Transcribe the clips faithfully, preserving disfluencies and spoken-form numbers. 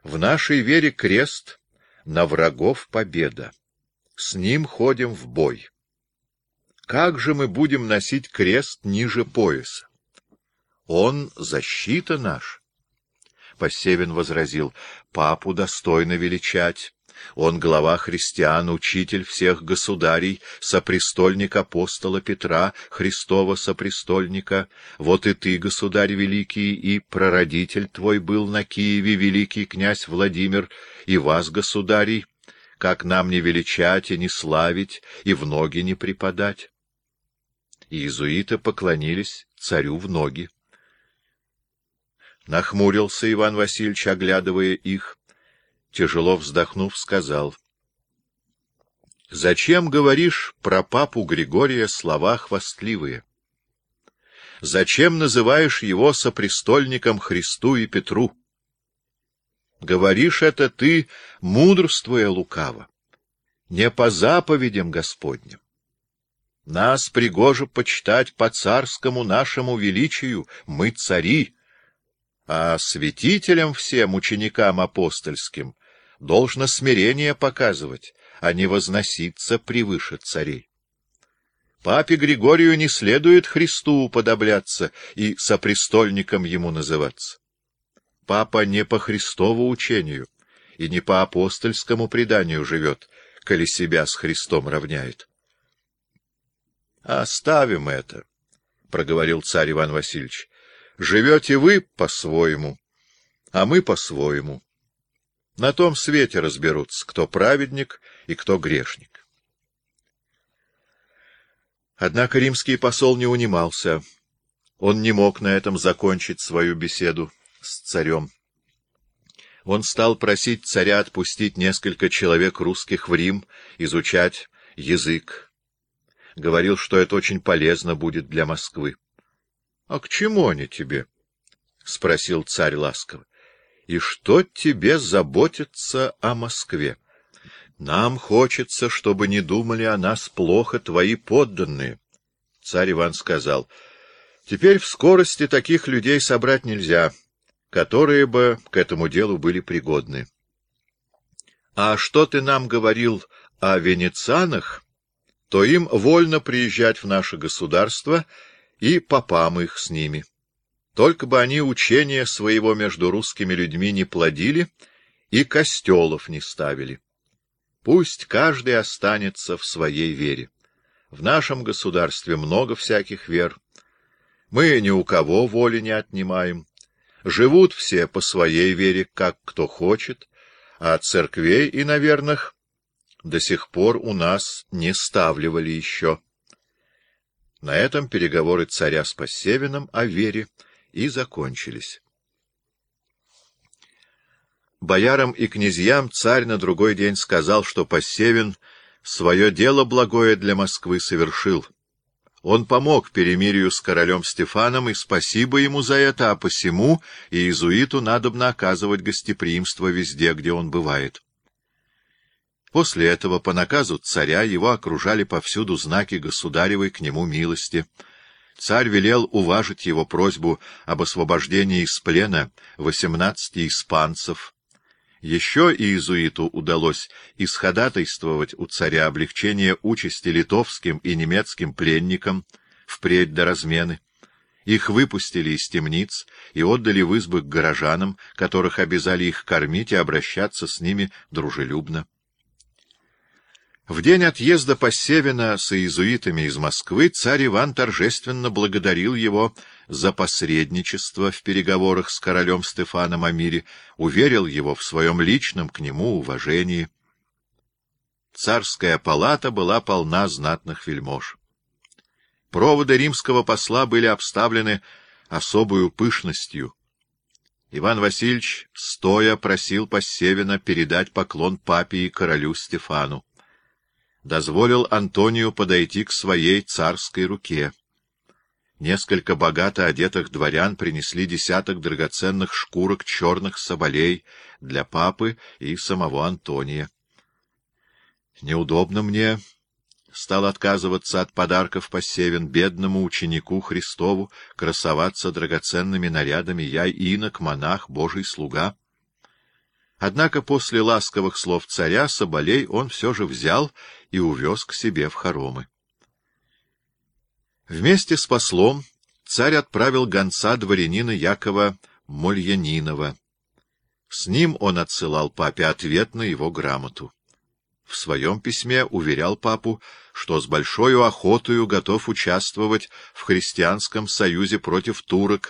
В нашей вере крест, на врагов победа. С ним ходим в бой. Как же мы будем носить крест ниже пояса? Он — защита наша. Посевин возразил: папу достойно величать. Он глава христиан, учитель всех государей, сопрестольник апостола Петра, Христова сопрестольника. Вот и ты, государь великий, и прародитель твой был на Киеве, великий князь Владимир, и вас, государей, как нам не величать и не славить, и в ноги не преподать. Иезуиты поклонились царю в ноги. Нахмурился Иван Васильевич, оглядывая их. Тяжело вздохнув, сказал: — Зачем говоришь про папу Григория слова хвастливые? Зачем называешь его сопрестольником Христу и Петру? Говоришь это ты, мудрствуя лукаво, не по заповедям Господним. Нас пригоже почитать по царскому нашему величию, мы цари, а святителям всем, ученикам апостольским, должно смирение показывать, а не возноситься превыше царей. Папе Григорию не следует Христу уподобляться и сопрестольником ему называться. Папа не по Христову учению и не по апостольскому преданию живет, коли себя с Христом равняет. — Оставим это, — проговорил царь Иван Васильевич. — Живете вы по-своему, а мы по-своему. На том свете разберутся, кто праведник и кто грешник. Однако римский посол не унимался. Он не мог на этом закончить свою беседу с царем. Он стал просить царя отпустить несколько человек русских в Рим, изучать язык. Говорил, что это очень полезно будет для Москвы. — А к чему они тебе? — спросил царь ласково. — И что тебе заботиться о Москве? Нам хочется, чтобы не думали о нас плохо твои подданные. Царь Иван сказал: — Теперь в скорости таких людей собрать нельзя, которые бы к этому делу были пригодны. А что ты нам говорил о венецианах, то им вольно приезжать в наше государство, и попам их с ними. Только бы они учения своего между русскими людьми не плодили и костелов не ставили. Пусть каждый останется в своей вере. В нашем государстве много всяких вер. Мы ни у кого воли не отнимаем. Живут все по своей вере, как кто хочет, а церквей и наверных до сих пор у нас не ставливали еще. На этом переговоры царя с Посевиным о вере и закончились. Боярам и князьям царь на другой день сказал, что Посевин свое дело благое для Москвы совершил. Он помог перемирию с королем Стефаном, и спасибо ему за это, а посему иезуиту надобно оказывать гостеприимство везде, где он бывает. После этого, по наказу царя, его окружали повсюду знаки государевой к нему милости. Царь велел уважить его просьбу об освобождении из плена восемнадцати испанцев. Еще иезуиту удалось исходатайствовать у царя облегчение участи литовским и немецким пленникам впредь до размены. Их выпустили из темниц и отдали в избы к горожанам, которых обязали их кормить и обращаться с ними дружелюбно. В день отъезда Посевина с иезуитами из Москвы царь Иван торжественно благодарил его за посредничество в переговорах с королем Стефаном о мире, уверил его в своем личном к нему уважении. Царская палата была полна знатных вельмож. Проводы римского посла были обставлены особую пышностью. Иван Васильевич стоя просил Посевина передать поклон папе и королю Стефану. Дозволил Антонию подойти к своей царской руке. Несколько богато одетых дворян принесли десяток драгоценных шкурок черных соболей для папы и самого Антония. Неудобно мне стал отказываться от подарков Посевин, бедному ученику Христову, красоваться драгоценными нарядами, я инок, монах, Божий слуга. Однако после ласковых слов царя соболей он все же взял и увез к себе в хоромы. Вместе с послом царь отправил гонца дворянина Якова Мольянинова. С ним он отсылал папе ответ на его грамоту. В своем письме уверял папу, что с большой охотою готов участвовать в христианском союзе против турок.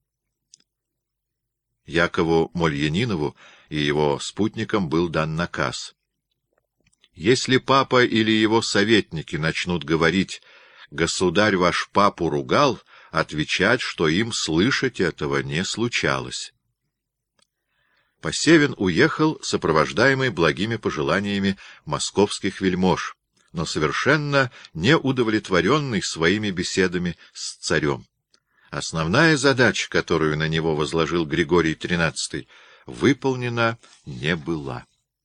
Якову Мольянинову и его спутникам был дан наказ: если папа или его советники начнут говорить «Государь ваш папу ругал», отвечать, что им слышать этого не случалось. Посевин уехал, сопровождаемый благими пожеланиями московских вельмож, но совершенно неудовлетворенный своими беседами с царем. Основная задача, которую на него возложил Григорий тринадцатый, выполнена не была.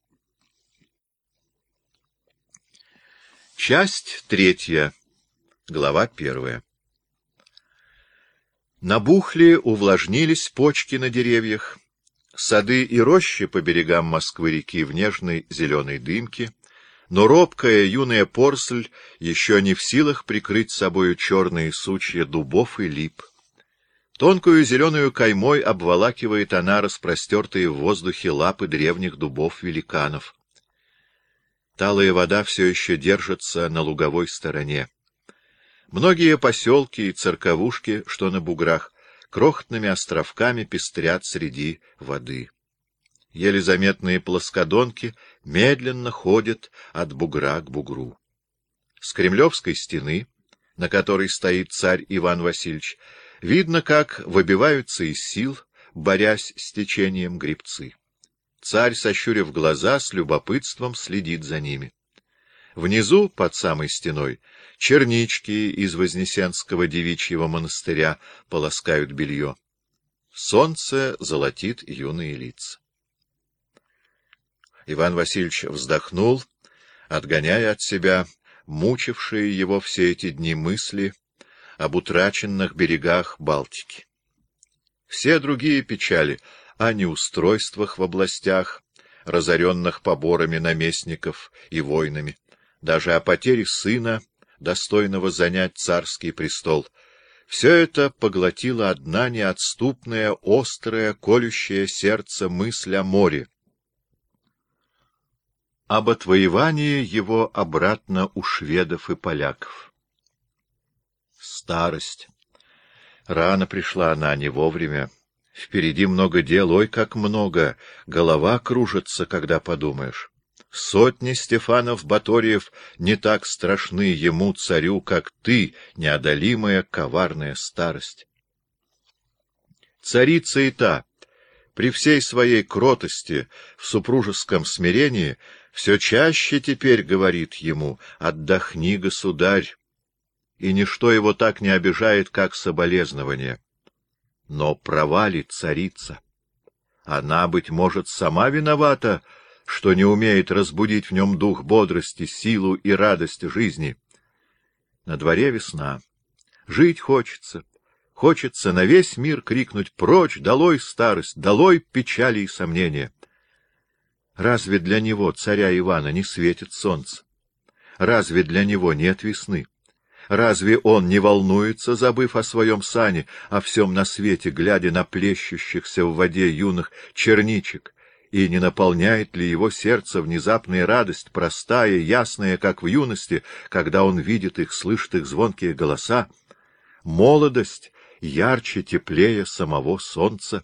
Часть третья. Глава первая. Набухли, увлажнились почки на деревьях, сады и рощи по берегам Москвы-реки в нежной зеленой дымке, но робкая юная поросль еще не в силах прикрыть собою черные сучья дубов и лип. Тонкую зеленую каймой обволакивает она распростертые в воздухе лапы древних дубов-великанов. Талая вода все еще держится на луговой стороне. Многие поселки и церковушки, что на буграх, крохотными островками пестрят среди воды. Еле заметные плоскодонки медленно ходят от бугра к бугру. С Кремлевской стены, на которой стоит царь Иван Васильевич, видно, как выбиваются из сил, борясь с течением гребцы. Царь, сощурив глаза, с любопытством следит за ними. Внизу, под самой стеной, чернички из Вознесенского девичьего монастыря полоскают белье. Солнце золотит юные лица. Иван Васильевич вздохнул, отгоняя от себя мучившие его все эти дни мысли об утраченных берегах Балтики. Все другие печали о неустройствах в областях, разоренных поборами наместников и войнами, даже о потере сына, достойного занять царский престол, все это поглотила одна неотступная, острая, колющая сердце мысль о море, об отвоевании его обратно у шведов и поляков. Старость. Рано пришла она, не вовремя. Впереди много дел, ой, как много, голова кружится, когда подумаешь. Сотни Стефанов-Баторьев не так страшны ему, царю, как ты, неодолимая коварная старость. Царица и та, при всей своей кротости, в супружеском смирении, все чаще теперь говорит ему: «Отдохни, государь», и ничто его так не обижает, как соболезнование. Но права ли царица? Она, быть может, сама виновата, что не умеет разбудить в нем дух бодрости, силу и радость жизни. На дворе весна. Жить хочется. Хочется на весь мир крикнуть: прочь, долой старость, долой печали и сомнения. Разве для него, царя Ивана, не светит солнце? Разве для него нет весны? Разве он не волнуется, забыв о своем сане, о всем на свете, глядя на плещущихся в воде юных черничек, и не наполняет ли его сердце внезапная радость, простая, ясная, как в юности, когда он видит их, слышит их звонкие голоса? Молодость ярче, теплее самого солнца.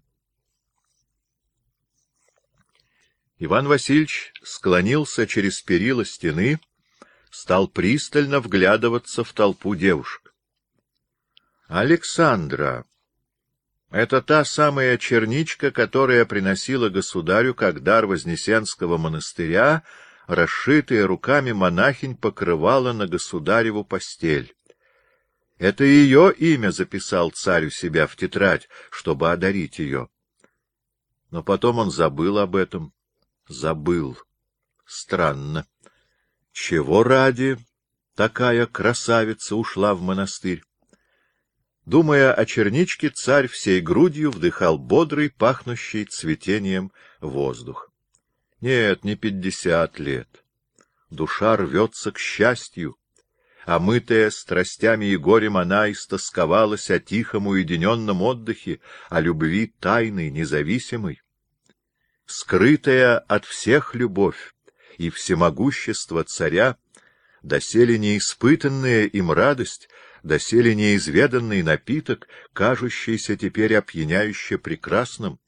Иван Васильевич склонился через перила стены, стал пристально вглядываться в толпу девушек. Александра — это та самая черничка, которая приносила государю как дар Вознесенского монастыря, расшитая руками монахинь покрывала на государеву постель. Это ее имя записал царь у себя в тетрадь, чтобы одарить ее. Но потом он забыл об этом. Забыл. Странно. Чего ради такая красавица ушла в монастырь? Думая о черничке, царь всей грудью вдыхал бодрый, пахнущий цветением воздух. Нет, не пятьдесят лет. Душа рвется к счастью. Омытая страстями и горем, она истосковалась о тихом уединенном отдыхе, о любви тайной, независимой. Скрытая от всех любовь и всемогущество царя, доселе неиспытанная им радость, доселе неизведанный напиток, кажущийся теперь опьяняюще прекрасным.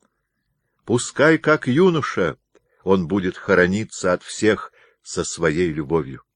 Пускай, как юноша, он будет хорониться от всех со своей любовью.